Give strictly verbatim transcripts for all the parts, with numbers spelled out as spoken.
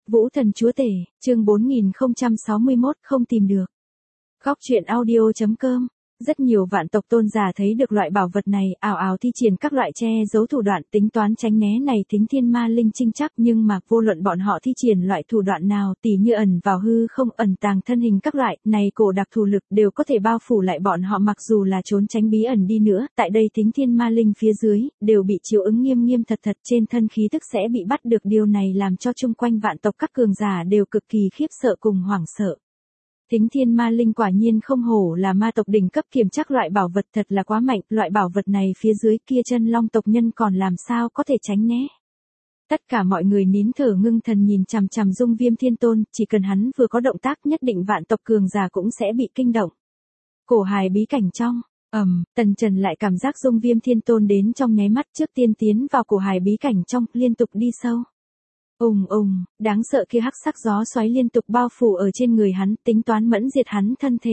Vũ Thần Chúa Tể, chương bốn nghìn không trăm sáu mươi mốt không tìm được. Góc truyện audio.com. Rất nhiều vạn tộc tôn giả thấy được loại bảo vật này, ảo ảo thi triển các loại che giấu thủ đoạn tính toán tránh né này thính thiên ma linh trinh chắc, nhưng mà vô luận bọn họ thi triển loại thủ đoạn nào, tỉ như ẩn vào hư không, ẩn tàng thân hình các loại, này cổ đặc thù lực đều có thể bao phủ lại bọn họ, mặc dù là trốn tránh bí ẩn đi nữa, tại đây thính thiên ma linh phía dưới, đều bị chiếu ứng nghiêm nghiêm thật thật trên thân khí tức sẽ bị bắt được, điều này làm cho chung quanh vạn tộc các cường giả đều cực kỳ khiếp sợ cùng hoảng sợ. Thính thiên ma linh quả nhiên không hổ là ma tộc đỉnh cấp kiểm chắc loại bảo vật, thật là quá mạnh, loại bảo vật này phía dưới kia chân long tộc nhân còn làm sao có thể tránh né. Tất cả mọi người nín thở ngưng thần nhìn chằm chằm Dung Viêm Thiên Tôn, chỉ cần hắn vừa có động tác nhất định vạn tộc cường giả cũng sẽ bị kinh động. Cổ hài bí cảnh trong, ầm, um, Tần Trần lại cảm giác Dung Viêm Thiên Tôn đến trong nháy mắt, trước tiên tiến vào cổ hài bí cảnh trong, liên tục đi sâu. Ùng ùng, đáng sợ kia hắc sắc gió xoáy liên tục bao phủ ở trên người hắn, tính toán mẫn diệt hắn thân thể.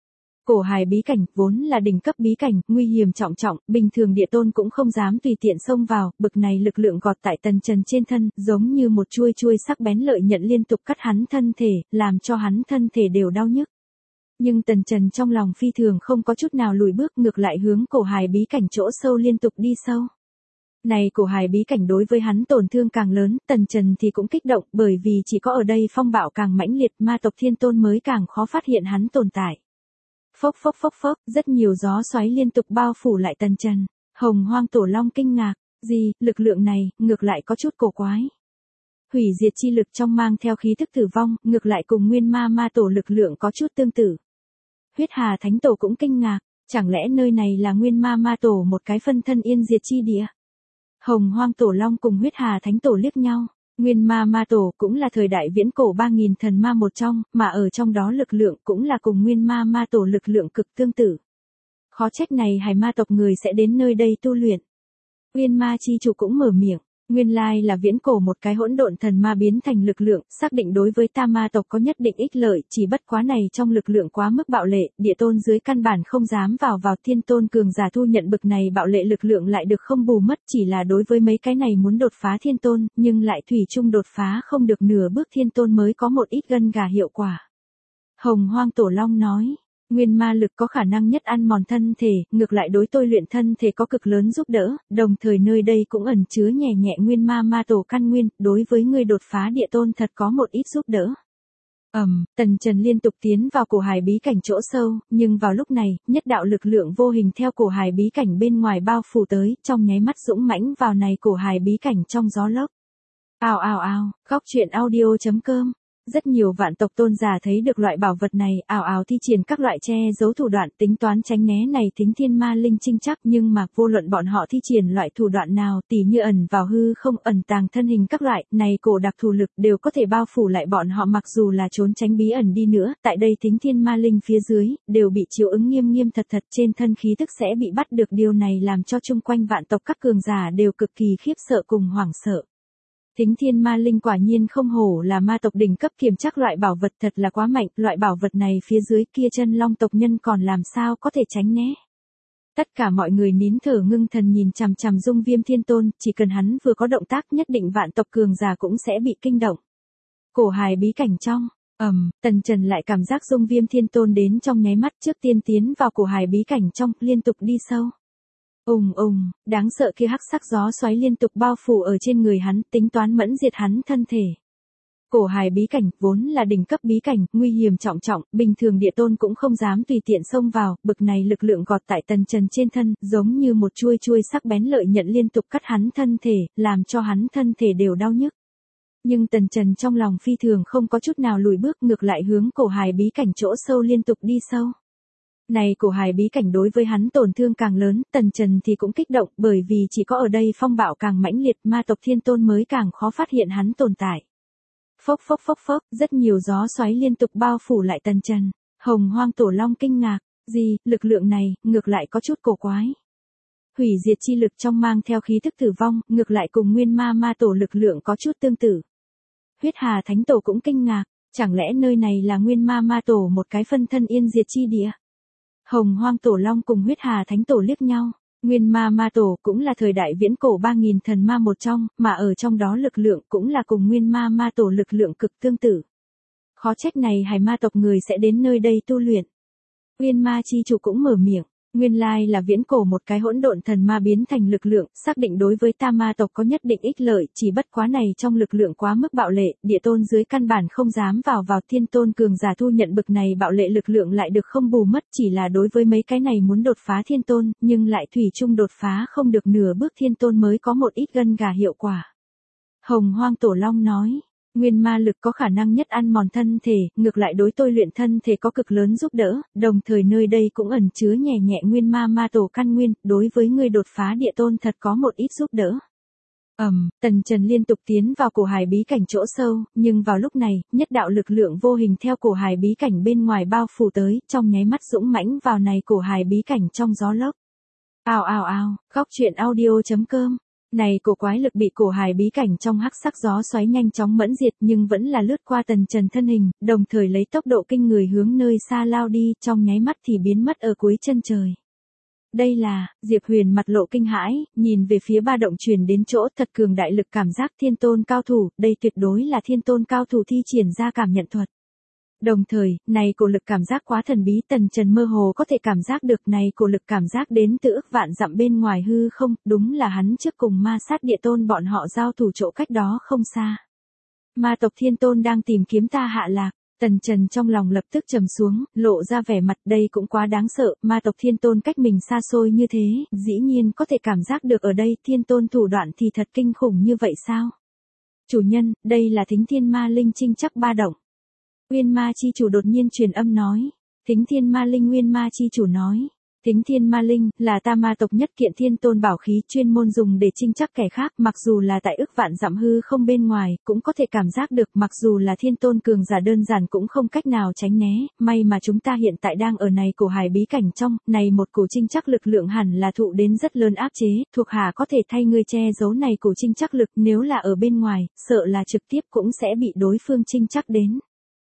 Cổ hài bí cảnh vốn là đỉnh cấp bí cảnh, nguy hiểm trọng trọng, bình thường địa tôn cũng không dám tùy tiện xông vào, bực này lực lượng gọt tại Tần Trần trên thân, giống như một chuôi chuôi sắc bén lợi nhận liên tục cắt hắn thân thể, làm cho hắn thân thể đều đau nhức. Nhưng Tần Trần trong lòng phi thường không có chút nào lùi bước, ngược lại hướng cổ hài bí cảnh chỗ sâu liên tục đi sâu. Này cổ hài bí cảnh đối với hắn tổn thương càng lớn, Tần Trần thì cũng kích động, bởi vì chỉ có ở đây phong bạo càng mãnh liệt, ma tộc thiên tôn mới càng khó phát hiện hắn tồn tại. Phốc phốc phốc phốc, rất nhiều gió xoáy liên tục bao phủ lại Tần Trần. Hồng Hoang Tổ Long kinh ngạc, gì, lực lượng này, ngược lại có chút cổ quái. Hủy diệt chi lực trong mang theo khí thức tử vong, ngược lại cùng nguyên ma ma tổ lực lượng có chút tương tự. Huyết Hà Thánh Tổ cũng kinh ngạc, chẳng lẽ nơi này là nguyên ma ma tổ một cái phân thân yên diệt chi địa? Hồng Hoang Tổ Long cùng Huyết Hà Thánh Tổ liếc nhau, nguyên ma ma tổ cũng là thời đại viễn cổ ba nghìn thần ma một trong, mà ở trong đó lực lượng cũng là cùng nguyên ma ma tổ lực lượng cực tương tự. Khó trách này hải ma tộc người sẽ đến nơi đây tu luyện. Nguyên ma chi chủ cũng mở miệng, nguyên lai là viễn cổ một cái hỗn độn thần ma biến thành lực lượng, xác định đối với ta ma tộc có nhất định ích lợi, chỉ bất quá này trong lực lượng quá mức bạo lệ, địa tôn dưới căn bản không dám vào vào, thiên tôn cường giả thu nhận bực này bạo lệ lực lượng lại được không bù mất, chỉ là đối với mấy cái này muốn đột phá thiên tôn, nhưng lại thủy chung đột phá không được nửa bước thiên tôn mới có một ít gân gà hiệu quả. Hồng Hoang Tổ Long nói, nguyên ma lực có khả năng nhất ăn mòn thân thể, ngược lại đối tôi luyện thân thể có cực lớn giúp đỡ, đồng thời nơi đây cũng ẩn chứa nhẹ nhẹ nguyên ma ma tổ căn nguyên, đối với người đột phá địa tôn thật có một ít giúp đỡ. Ầm, um, Tần Trần liên tục tiến vào cổ hài bí cảnh chỗ sâu, nhưng vào lúc này, nhất đạo lực lượng vô hình theo cổ hài bí cảnh bên ngoài bao phủ tới, trong nháy mắt dũng mãnh vào này cổ hài bí cảnh trong gió lốc. Ào ào ào, góc truyện audio.com. Rất nhiều vạn tộc tôn giả thấy được loại bảo vật này, ảo ảo thi triển các loại che giấu thủ đoạn tính toán tránh né này thính thiên ma linh trinh chắc, nhưng mà vô luận bọn họ thi triển loại thủ đoạn nào, tỉ như ẩn vào hư không, ẩn tàng thân hình các loại, này cổ đặc thù lực đều có thể bao phủ lại bọn họ, mặc dù là trốn tránh bí ẩn đi nữa, tại đây thính thiên ma linh phía dưới, đều bị chiếu ứng nghiêm nghiêm thật thật trên thân khí tức sẽ bị bắt được, điều này làm cho chung quanh vạn tộc các cường giả đều cực kỳ khiếp sợ cùng hoảng sợ. Thính thiên ma linh quả nhiên không hổ là ma tộc đỉnh cấp kiểm chắc loại bảo vật, thật là quá mạnh, loại bảo vật này phía dưới kia chân long tộc nhân còn làm sao có thể tránh né. Tất cả mọi người nín thở ngưng thần nhìn chằm chằm Dung Viêm Thiên Tôn, chỉ cần hắn vừa có động tác nhất định vạn tộc cường giả cũng sẽ bị kinh động. Cổ hài bí cảnh trong, ầm, um, Tần Trần lại cảm giác Dung Viêm Thiên Tôn đến trong nháy mắt, trước tiên tiến vào cổ hài bí cảnh trong, liên tục đi sâu. Ùng ùng, đáng sợ kia hắc sắc gió xoáy liên tục bao phủ ở trên người hắn, tính toán mẫn diệt hắn thân thể. Cổ hài bí cảnh vốn là đỉnh cấp bí cảnh, nguy hiểm trọng trọng, bình thường địa tôn cũng không dám tùy tiện xông vào, bực này lực lượng gọt tại Tần Trần trên thân, giống như một chuôi chuôi sắc bén lợi nhận liên tục cắt hắn thân thể, làm cho hắn thân thể đều đau nhức. Nhưng Tần Trần trong lòng phi thường không có chút nào lùi bước, ngược lại hướng cổ hài bí cảnh chỗ sâu liên tục đi sâu. Này cổ hài bí cảnh đối với hắn tổn thương càng lớn, Tần Trần thì cũng kích động, bởi vì chỉ có ở đây phong bạo càng mãnh liệt, ma tộc thiên tôn mới càng khó phát hiện hắn tồn tại. Phốc phốc phốc phốc, rất nhiều gió xoáy liên tục bao phủ lại Tần Trần. Hồng Hoang Tổ Long kinh ngạc, gì, lực lượng này, ngược lại có chút cổ quái. Hủy diệt chi lực trong mang theo khí thức tử vong, ngược lại cùng nguyên ma ma tổ lực lượng có chút tương tự. Huyết Hà Thánh Tổ cũng kinh ngạc, chẳng lẽ nơi này là nguyên ma ma tổ một cái phân thân yên diệt chi địa? Hồng Hoang Tổ Long cùng Huyết Hà Thánh Tổ liếc nhau, Nguyên ma ma tổ cũng là thời đại viễn cổ ba nghìn thần ma một trong, mà ở trong đó lực lượng cũng là cùng nguyên ma ma tổ lực lượng cực tương tự. Khó trách này hải ma tộc người sẽ đến nơi đây tu luyện. Nguyên ma chi chủ cũng mở miệng. Nguyên lai là viễn cổ một cái hỗn độn thần ma biến thành lực lượng, xác định đối với ta ma tộc có nhất định ích lợi, chỉ bất quá này trong lực lượng quá mức bạo lệ, địa tôn dưới căn bản không dám vào vào thiên tôn cường giả thu nhận bực này bạo lệ lực lượng lại được không bù mất, chỉ là đối với mấy cái này muốn đột phá thiên tôn, nhưng lại thủy chung đột phá không được nửa bước thiên tôn mới có một ít gân gà hiệu quả. Hồng Hoang Tổ Long nói. Nguyên ma lực có khả năng nhất ăn mòn thân thể, ngược lại đối tôi luyện thân thể có cực lớn giúp đỡ, đồng thời nơi đây cũng ẩn chứa nhẹ nhẹ nguyên ma ma tổ căn nguyên, đối với người đột phá địa tôn thật có một ít giúp đỡ. Ầm, um, Tần Trần liên tục tiến vào cổ hải bí cảnh chỗ sâu, nhưng vào lúc này, nhất đạo lực lượng vô hình theo cổ hải bí cảnh bên ngoài bao phủ tới, trong nháy mắt dũng mãnh vào này cổ hải bí cảnh trong gió lốc. Ào ào ào, góc truyện audio chấm com. Này cổ quái lực bị cổ hải bí cảnh trong hắc sắc gió xoáy nhanh chóng mẫn diệt nhưng vẫn là lướt qua Tần Trần thân hình, đồng thời lấy tốc độ kinh người hướng nơi xa lao đi, trong nháy mắt thì biến mất ở cuối chân trời. Đây là, Diệp Huyền mặt lộ kinh hãi, nhìn về phía ba động truyền đến chỗ, thật cường đại lực cảm giác thiên tôn cao thủ, đây tuyệt đối là thiên tôn cao thủ thi triển ra cảm nhận thuật. Đồng thời, này cổ lực cảm giác quá thần bí, Tần Trần mơ hồ có thể cảm giác được này cổ lực cảm giác đến từ ức vạn dặm bên ngoài hư không, đúng là hắn trước cùng ma sát địa tôn bọn họ giao thủ chỗ cách đó không xa. Ma tộc thiên tôn đang tìm kiếm ta hạ lạc, Tần Trần trong lòng lập tức trầm xuống, lộ ra vẻ mặt đây cũng quá đáng sợ, ma tộc thiên tôn cách mình xa xôi như thế, dĩ nhiên có thể cảm giác được ở đây thiên tôn thủ đoạn thì thật kinh khủng như vậy sao? Chủ nhân, đây là Thính Thiên Ma Linh Trinh chắc ba động. Nguyên ma chi chủ đột nhiên truyền âm nói. Thính Thiên Ma Linh Nguyên ma chi chủ nói. Thính Thiên Ma Linh là ta ma tộc nhất kiện thiên tôn bảo khí chuyên môn dùng để trinh chắc kẻ khác, mặc dù là tại ức vạn dặm hư không bên ngoài, cũng có thể cảm giác được, mặc dù là thiên tôn cường giả đơn giản cũng không cách nào tránh né, may mà chúng ta hiện tại đang ở này cổ hải bí cảnh trong, này một cổ trinh chắc lực lượng hẳn là thụ đến rất lớn áp chế, thuộc hạ có thể thay ngươi che giấu này cổ trinh chắc lực, nếu là ở bên ngoài, sợ là trực tiếp cũng sẽ bị đối phương trinh chắc đến.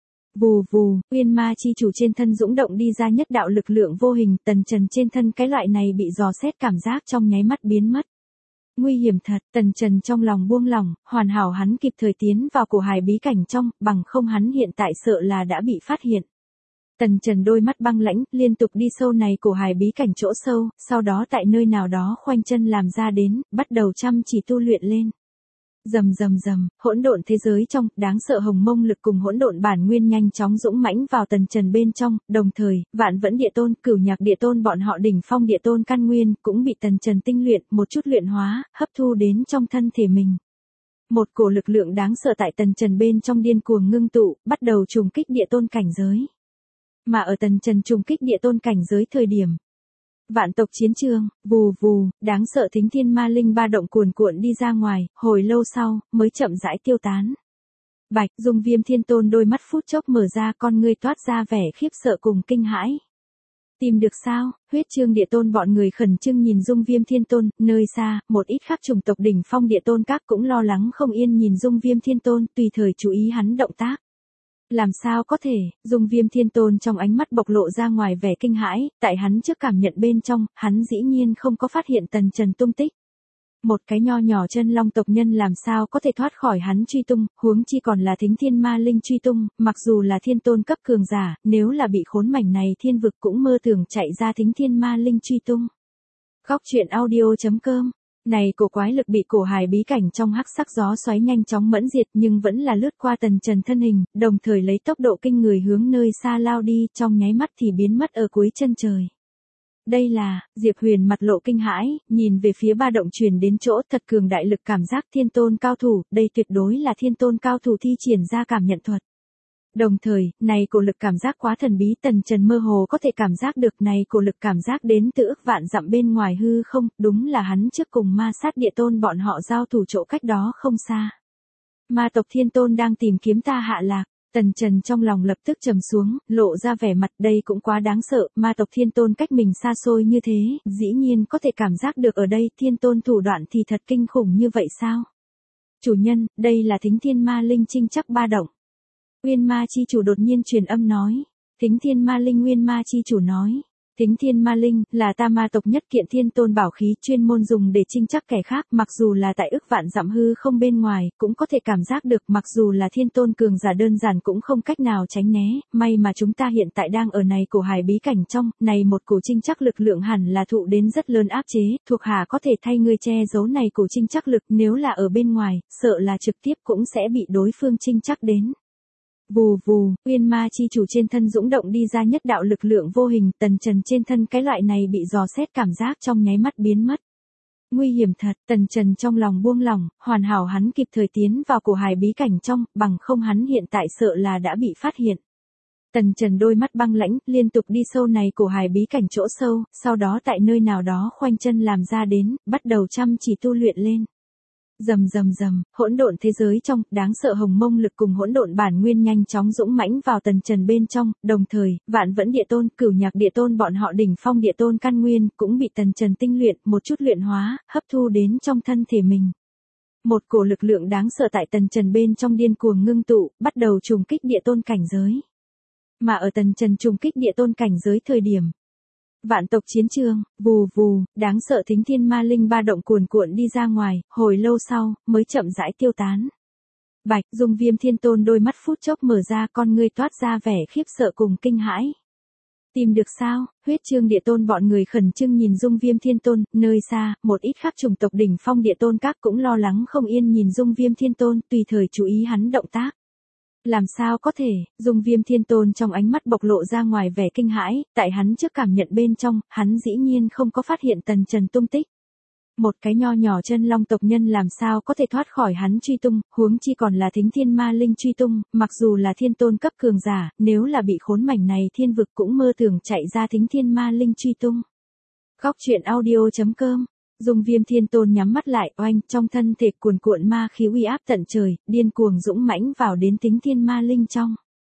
Vù vù, Nguyên ma chi chủ trên thân dũng động đi ra nhất đạo lực lượng vô hình, Tần Trần trên thân cái loại này bị dò xét cảm giác trong nháy mắt biến mất. Nguy hiểm thật, Tần Trần trong lòng buông lỏng, hoàn hảo hắn kịp thời tiến vào cổ hải bí cảnh trong, bằng không hắn hiện tại sợ là đã bị phát hiện. Tần Trần đôi mắt băng lãnh, liên tục đi sâu này cổ hải bí cảnh chỗ sâu, sau đó tại nơi nào đó khoanh chân làm ra đến, bắt đầu chăm chỉ tu luyện lên. Rầm rầm rầm, hỗn độn thế giới trong, đáng sợ hồng mông lực cùng hỗn độn bản nguyên nhanh chóng dũng mãnh vào Tần Trần bên trong, đồng thời, vạn vẫn địa tôn, cửu nhạc địa tôn bọn họ đỉnh phong địa tôn căn nguyên, cũng bị Tần Trần tinh luyện, một chút luyện hóa, hấp thu đến trong thân thể mình. Một cổ lực lượng đáng sợ tại Tần Trần bên trong điên cuồng ngưng tụ, bắt đầu trùng kích địa tôn cảnh giới. Mà ở Tần Trần trùng kích địa tôn cảnh giới thời điểm, vạn tộc chiến trường, vù vù, đáng sợ Thính Thiên Ma Linh ba động cuồn cuộn đi ra ngoài, hồi lâu sau, mới chậm rãi tiêu tán. Bạch, Dung Viêm Thiên Tôn đôi mắt phút chốc mở ra, con ngươi toát ra vẻ khiếp sợ cùng kinh hãi. Tìm được sao? Huyết Trương Địa Tôn bọn người khẩn trương nhìn Dung Viêm Thiên Tôn, nơi xa, một ít khác chủng tộc đỉnh phong địa tôn các cũng lo lắng không yên nhìn Dung Viêm Thiên Tôn, tùy thời chú ý hắn động tác. Làm sao có thể, Dung Viêm Thiên Tôn trong ánh mắt bộc lộ ra ngoài vẻ kinh hãi, tại hắn trước cảm nhận bên trong, hắn dĩ nhiên không có phát hiện Tần Trần tung tích. Một cái nho nhỏ chân long tộc nhân làm sao có thể thoát khỏi hắn truy tung, huống chi còn là Thính Thiên Ma Linh truy tung, mặc dù là thiên tôn cấp cường giả, nếu là bị khốn mảnh này thiên vực cũng mơ tưởng chạy ra Thính Thiên Ma Linh truy tung. Góc truyện audio chấm com. Này cổ quái lực bị cổ hải bí cảnh trong hắc sắc gió xoáy nhanh chóng mẫn diệt nhưng vẫn là lướt qua Tần Trần thân hình, đồng thời lấy tốc độ kinh người hướng nơi xa lao đi, trong nháy mắt thì biến mất ở cuối chân trời. Đây là, Diệp Huyền mặt lộ kinh hãi, nhìn về phía ba động truyền đến chỗ, thật cường đại lực cảm giác thiên tôn cao thủ, đây tuyệt đối là thiên tôn cao thủ thi triển ra cảm nhận thuật. Đồng thời, này cổ lực cảm giác quá thần bí, Tần Trần mơ hồ có thể cảm giác được này cổ lực cảm giác đến từ ức vạn dặm bên ngoài hư không, đúng là hắn trước cùng ma sát địa tôn bọn họ giao thủ chỗ cách đó không xa. Ma tộc thiên tôn đang tìm kiếm ta hạ lạc, Tần Trần trong lòng lập tức trầm xuống, lộ ra vẻ mặt đây cũng quá đáng sợ, ma tộc thiên tôn cách mình xa xôi như thế, dĩ nhiên có thể cảm giác được ở đây thiên tôn thủ đoạn thì thật kinh khủng như vậy sao? Chủ nhân, đây là Thính Thiên Ma Linh Trinh chắc ba động. Nguyên ma chi chủ đột nhiên truyền âm nói. Thính Thiên Ma Linh Nguyên ma chi chủ nói. Thính Thiên Ma Linh là ta ma tộc nhất kiện thiên tôn bảo khí chuyên môn dùng để chinh chắc kẻ khác, mặc dù là tại ức vạn dặm hư không bên ngoài, cũng có thể cảm giác được, mặc dù là thiên tôn cường giả đơn giản cũng không cách nào tránh né, may mà chúng ta hiện tại đang ở này cổ hải bí cảnh trong, này một cổ chinh chắc lực lượng hẳn là thụ đến rất lớn áp chế, thuộc hạ có thể thay ngươi che giấu này cổ chinh chắc lực, nếu là ở bên ngoài, sợ là trực tiếp cũng sẽ bị đối phương chinh chắc đến. Vù vù, Uyên Ma chi chủ trên thân dũng động đi ra nhất đạo lực lượng vô hình, Tần Trần trên thân cái loại này bị dò xét cảm giác trong nháy mắt biến mất. Nguy hiểm thật, Tần Trần trong lòng buông lỏng, hoàn hảo hắn kịp thời tiến vào cổ hải bí cảnh trong, bằng không hắn hiện tại sợ là đã bị phát hiện. Tần Trần đôi mắt băng lãnh, liên tục đi sâu này cổ hải bí cảnh chỗ sâu, sau đó tại nơi nào đó khoanh chân làm ra đến, bắt đầu chăm chỉ tu luyện lên. Rầm rầm rầm, hỗn độn thế giới trong, đáng sợ hồng mông lực cùng hỗn độn bản nguyên nhanh chóng dũng mãnh vào Tần Trần bên trong, đồng thời, Vạn Vẫn Địa Tôn, Cửu Nhạc Địa Tôn bọn họ đỉnh phong địa tôn căn nguyên, cũng bị Tần Trần tinh luyện, một chút luyện hóa, hấp thu đến trong thân thể mình. Một cổ lực lượng đáng sợ tại Tần Trần bên trong điên cuồng ngưng tụ, bắt đầu trùng kích địa tôn cảnh giới. Mà ở Tần Trần trùng kích địa tôn cảnh giới thời điểm, vạn tộc chiến trường, vù vù, đáng sợ Thính Thiên Ma Linh ba động cuồn cuộn đi ra ngoài, hồi lâu sau, mới chậm rãi tiêu tán. Bạch, Dung Viêm Thiên Tôn đôi mắt phút chốc mở ra, con ngươi toát ra vẻ khiếp sợ cùng kinh hãi. Tìm được sao? Huyết Trương Địa Tôn bọn người khẩn trương nhìn Dung Viêm Thiên Tôn, nơi xa, một ít khác chủng tộc đỉnh phong địa tôn các cũng lo lắng không yên nhìn Dung Viêm Thiên Tôn, tùy thời chú ý hắn động tác. Làm sao có thể, Dung Viêm Thiên Tôn trong ánh mắt bộc lộ ra ngoài vẻ kinh hãi, tại hắn trước cảm nhận bên trong, hắn dĩ nhiên không có phát hiện Tần Trần tung tích. Một cái nho nhỏ chân long tộc nhân làm sao có thể thoát khỏi hắn truy tung, huống chi còn là Thính Thiên Ma Linh truy tung, mặc dù là thiên tôn cấp cường giả, nếu là bị khốn mảnh này thiên vực cũng mơ tưởng chạy ra Thính Thiên Ma Linh truy tung. Góc truyện audio chấm com. Dung Viêm Thiên Tôn nhắm mắt lại, oanh, trong thân thể cuồn cuộn ma khí uy áp tận trời, điên cuồng dũng mãnh vào đến Thính Thiên Ma Linh trong.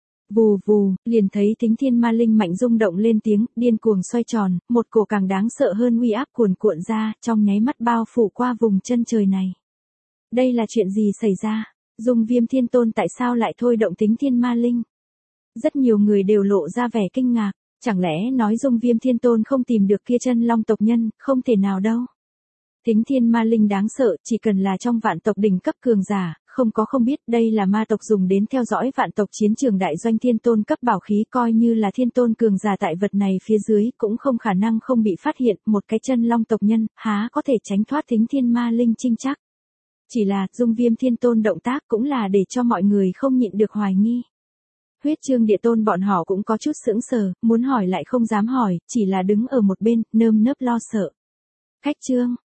Vù vù, liền thấy Thính Thiên Ma Linh mạnh rung động lên tiếng, điên cuồng xoay tròn, một cổ càng đáng sợ hơn uy áp cuồn cuộn ra, trong nháy mắt bao phủ qua vùng chân trời này. Đây là chuyện gì xảy ra? Dung Viêm Thiên Tôn tại sao lại thôi động Thính Thiên Ma Linh? Rất nhiều người đều lộ ra vẻ kinh ngạc, chẳng lẽ nói Dung Viêm Thiên Tôn không tìm được kia chân long tộc nhân, không thể nào đâu. Thính Thiên Ma Linh đáng sợ, chỉ cần là trong vạn tộc đỉnh cấp cường giả, không có không biết đây là ma tộc dùng đến theo dõi vạn tộc chiến trường đại doanh thiên tôn cấp bảo khí, coi như là thiên tôn cường giả tại vật này phía dưới cũng không khả năng không bị phát hiện, một cái chân long tộc nhân, há có thể tránh thoát Thính Thiên Ma Linh chinh chắc. Chỉ là, Dung Viêm Thiên Tôn động tác cũng là để cho mọi người không nhịn được hoài nghi. Huyết Trương Địa Tôn bọn họ cũng có chút sững sờ, muốn hỏi lại không dám hỏi, chỉ là đứng ở một bên, nơm nớp lo sợ. Khách Trương,